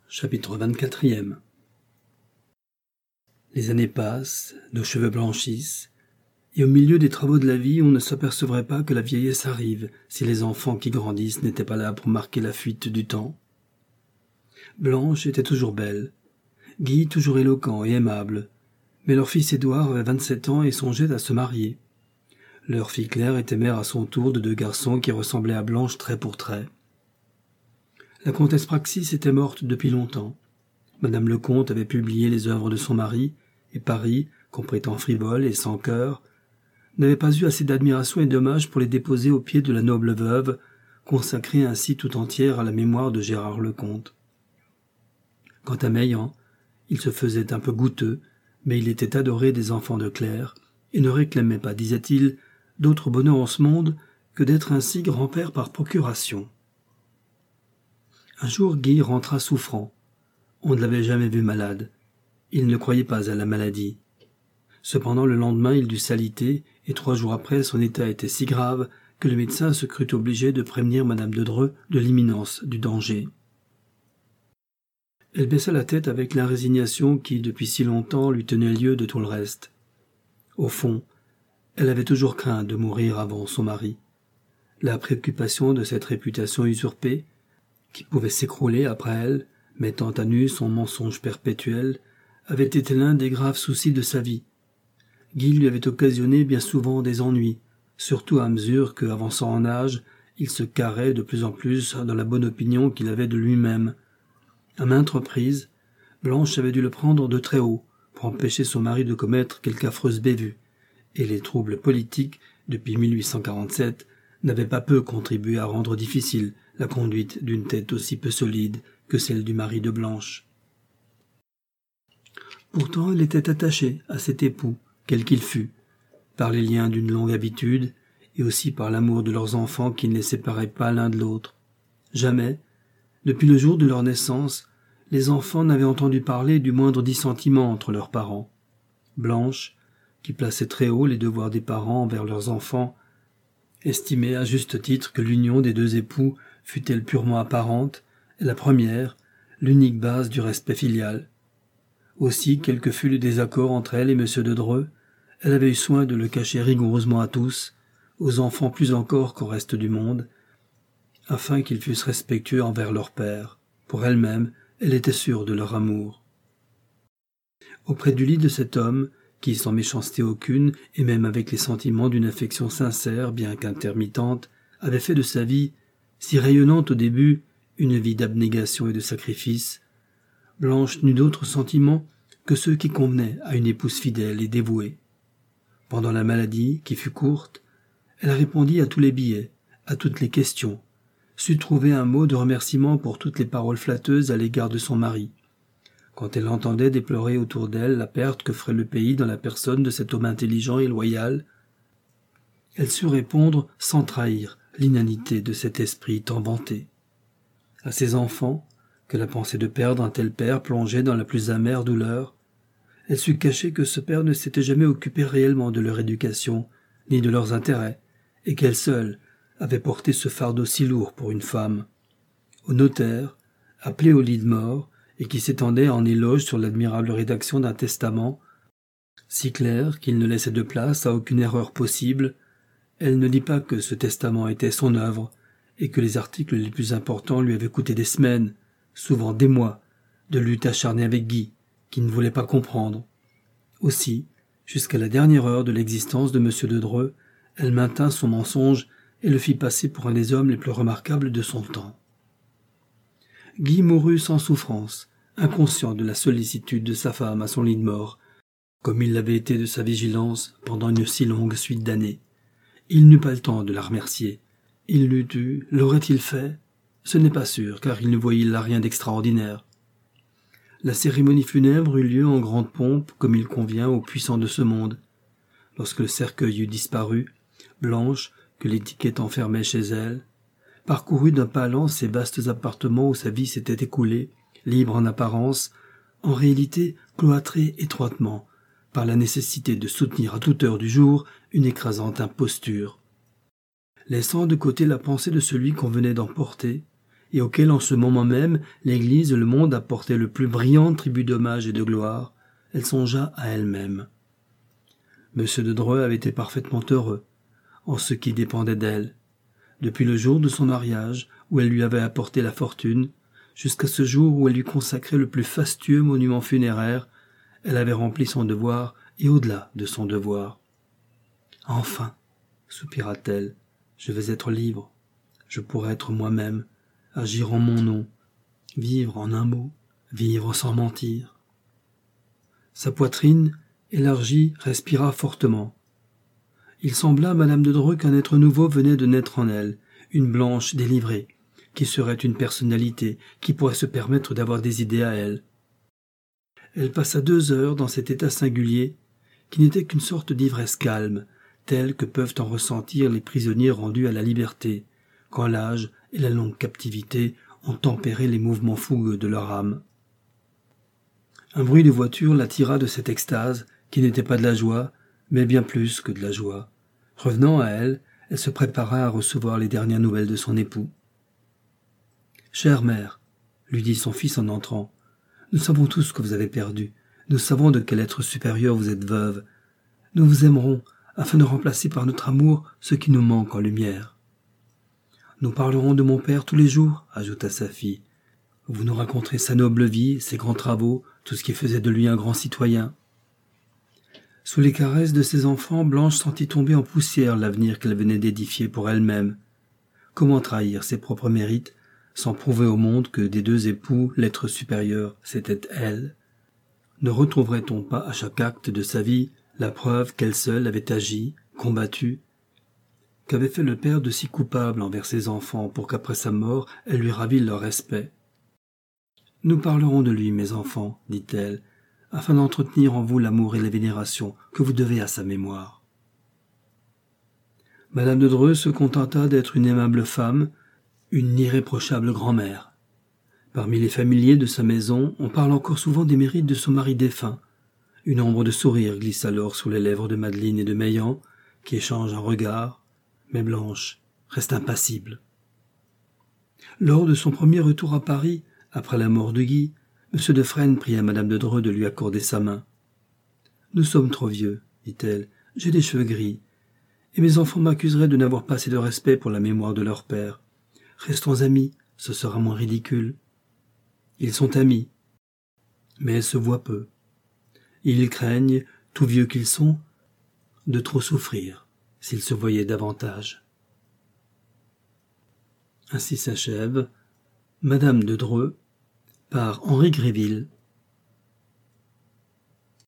Chapitre 24. Les années passent, nos cheveux blanchissent, et au milieu des travaux de la vie, on ne s'apercevrait pas que la vieillesse arrive, si les enfants qui grandissent n'étaient pas là pour marquer la fuite du temps. Blanche était toujours belle, Guy toujours éloquent et aimable, mais leur fils Édouard avait 27 ans et songeait à se marier. Leur fille Claire était mère à son tour de 2 garçons qui ressemblaient à Blanche trait pour trait. La comtesse Praxis était morte depuis longtemps. Madame le comte avait publié les œuvres de son mari, et Paris, qu'on prétend frivole et sans cœur, n'avait pas eu assez d'admiration et d'hommage pour les déposer aux pieds de la noble veuve, consacrée ainsi tout entière à la mémoire de Gérard le comte. Quant à Meilhan, il se faisait un peu goutteux, mais il était adoré des enfants de Claire, et ne réclamait pas, disait-il, d'autre bonheur en ce monde que d'être ainsi grand-père par procuration. Un jour, Guy rentra souffrant. On ne l'avait jamais vu malade. Il ne croyait pas à la maladie. Cependant, le lendemain, il dut s'aliter, et 3 jours après, son état était si grave que le médecin se crut obligé de prévenir madame de Dreux de l'imminence du danger. Elle baissa la tête avec la résignation qui, depuis si longtemps, lui tenait lieu de tout le reste. Au fond, elle avait toujours craint de mourir avant son mari. La préoccupation de cette réputation usurpée, qui pouvait s'écrouler après elle, mettant à nu son mensonge perpétuel, avait été l'un des graves soucis de sa vie. Guy lui avait occasionné bien souvent des ennuis, surtout à mesure que, avançant en âge, il se carrait de plus en plus dans la bonne opinion qu'il avait de lui-même. À maintes reprises, Blanche avait dû le prendre de très haut pour empêcher son mari de commettre quelque affreuse bévue, et les troubles politiques, depuis 1847, n'avaient pas peu contribué à rendre difficile la conduite d'une tête aussi peu solide que celle du mari de Blanche. Pourtant, elle était attachée à cet époux, quel qu'il fût, par les liens d'une longue habitude, et aussi par l'amour de leurs enfants qui ne les séparait pas l'un de l'autre. Jamais, depuis le jour de leur naissance, les enfants n'avaient entendu parler du moindre dissentiment entre leurs parents. Blanche, qui plaçait très haut les devoirs des parents envers leurs enfants, estimait à juste titre que l'union des 2 époux, fût-elle purement apparente, est la première, l'unique base du respect filial. Aussi, quel que fût le désaccord entre elle et M. de Dreux, elle avait eu soin de le cacher rigoureusement à tous, aux enfants plus encore qu'au reste du monde, afin qu'ils fussent respectueux envers leur père. Pour elle-même, elle était sûre de leur amour. Auprès du lit de cet homme, qui, sans méchanceté aucune, et même avec les sentiments d'une affection sincère, bien qu'intermittente, avait fait de sa vie, si rayonnante au début, une vie d'abnégation et de sacrifice, Blanche n'eut d'autres sentiments que ceux qui convenaient à une épouse fidèle et dévouée. Pendant la maladie, qui fut courte, elle répondit à tous les billets, à toutes les questions, sut trouver un mot de remerciement pour toutes les paroles flatteuses à l'égard de son mari. Quand elle entendait déplorer autour d'elle la perte que ferait le pays dans la personne de cet homme intelligent et loyal, elle sut répondre sans trahir l'inanité de cet esprit tant vanté. À ses enfants, que la pensée de perdre un tel père plongeait dans la plus amère douleur, elle sut cacher que ce père ne s'était jamais occupé réellement de leur éducation, ni de leurs intérêts, et qu'elle seule avait porté ce fardeau si lourd pour une femme. Au notaire, appelé au lit de mort, et qui s'étendait en éloge sur l'admirable rédaction d'un testament, si clair qu'il ne laissait de place à aucune erreur possible, elle ne dit pas que ce testament était son œuvre, et que les articles les plus importants lui avaient coûté des semaines, souvent des mois, de lutte acharnée avec Guy, qui ne voulait pas comprendre. Aussi, jusqu'à la dernière heure de l'existence de M. de Dreux, elle maintint son mensonge et le fit passer pour un des hommes les plus remarquables de son temps. Guy mourut sans souffrance, inconscient de la sollicitude de sa femme à son lit de mort, comme il l'avait été de sa vigilance pendant une si longue suite d'années. Il n'eut pas le temps de la remercier. Il l'eût eu, l'aurait-il fait? Ce n'est pas sûr, car il ne voyait là rien d'extraordinaire. La cérémonie funèbre eut lieu en grande pompe, comme il convient aux puissants de ce monde. Lorsque le cercueil eut disparu, Blanche, que l'étiquette enfermait chez elle, parcourut d'un pas lent ces vastes appartements où sa vie s'était écoulée, libre en apparence, en réalité cloîtrée étroitement, par la nécessité de soutenir à toute heure du jour une écrasante imposture. Laissant de côté la pensée de celui qu'on venait d'emporter, et auquel en ce moment même l'Église et le monde apportaient le plus brillant tribut d'hommage et de gloire, elle songea à elle-même. M. de Dreux avait été parfaitement heureux, en ce qui dépendait d'elle, depuis le jour de son mariage où elle lui avait apporté la fortune, jusqu'à ce jour où elle lui consacrait le plus fastueux monument funéraire, elle avait rempli son devoir et au-delà de son devoir. Enfin, soupira-t-elle, je vais être libre, je pourrai être moi-même, agir en mon nom, vivre en un mot, vivre sans mentir. Sa poitrine, élargie, respira fortement. Il sembla à Madame de Dreux qu'un être nouveau venait de naître en elle, une Blanche délivrée, qui serait une personnalité, qui pourrait se permettre d'avoir des idées à elle. Elle passa 2 heures dans cet état singulier, qui n'était qu'une sorte d'ivresse calme, telle que peuvent en ressentir les prisonniers rendus à la liberté, quand l'âge et la longue captivité ont tempéré les mouvements fougueux de leur âme. Un bruit de voiture l'attira de cette extase, qui n'était pas de la joie, mais bien plus que de la joie. Revenant à elle, elle se prépara à recevoir les dernières nouvelles de son époux. « Chère mère, » lui dit son fils en entrant, « nous savons tous que vous avez perdu. Nous savons de quel être supérieur vous êtes veuve. Nous vous aimerons, afin de remplacer par notre amour ce qui nous manque en lumière. » « Nous parlerons de mon père tous les jours, » ajouta sa fille. « Vous nous raconterez sa noble vie, ses grands travaux, tout ce qui faisait de lui un grand citoyen. » Sous les caresses de ses enfants, Blanche sentit tomber en poussière l'avenir qu'elle venait d'édifier pour elle-même. Comment trahir ses propres mérites, sans prouver au monde que des 2 époux, l'être supérieur, c'était elle? Ne retrouverait-on pas à chaque acte de sa vie la preuve qu'elle seule avait agi, combattu? Qu'avait fait le père de si coupable envers ses enfants pour qu'après sa mort, elle lui ravît leur respect? « Nous parlerons de lui, mes enfants, dit-elle, afin d'entretenir en vous l'amour et la vénération que vous devez à sa mémoire. » Madame de Dreux se contenta d'être une aimable femme, une irréprochable grand-mère. Parmi les familiers de sa maison, on parle encore souvent des mérites de son mari défunt. Une ombre de sourire glisse alors sur les lèvres de Madeleine et de Meilhan, qui échangent un regard, mais Blanche reste impassible. Lors de son premier retour à Paris, après la mort de Guy, M. de Fresnes pria Madame de Dreux de lui accorder sa main. « Nous sommes trop vieux, dit-elle, j'ai des cheveux gris, et mes enfants m'accuseraient de n'avoir pas assez de respect pour la mémoire de leur père. Restons amis, ce sera moins ridicule. » Ils sont amis, mais elles se voient peu. Ils craignent, tout vieux qu'ils sont, de trop souffrir s'ils se voyaient davantage. Ainsi s'achève Madame de Dreux par Henri Gréville.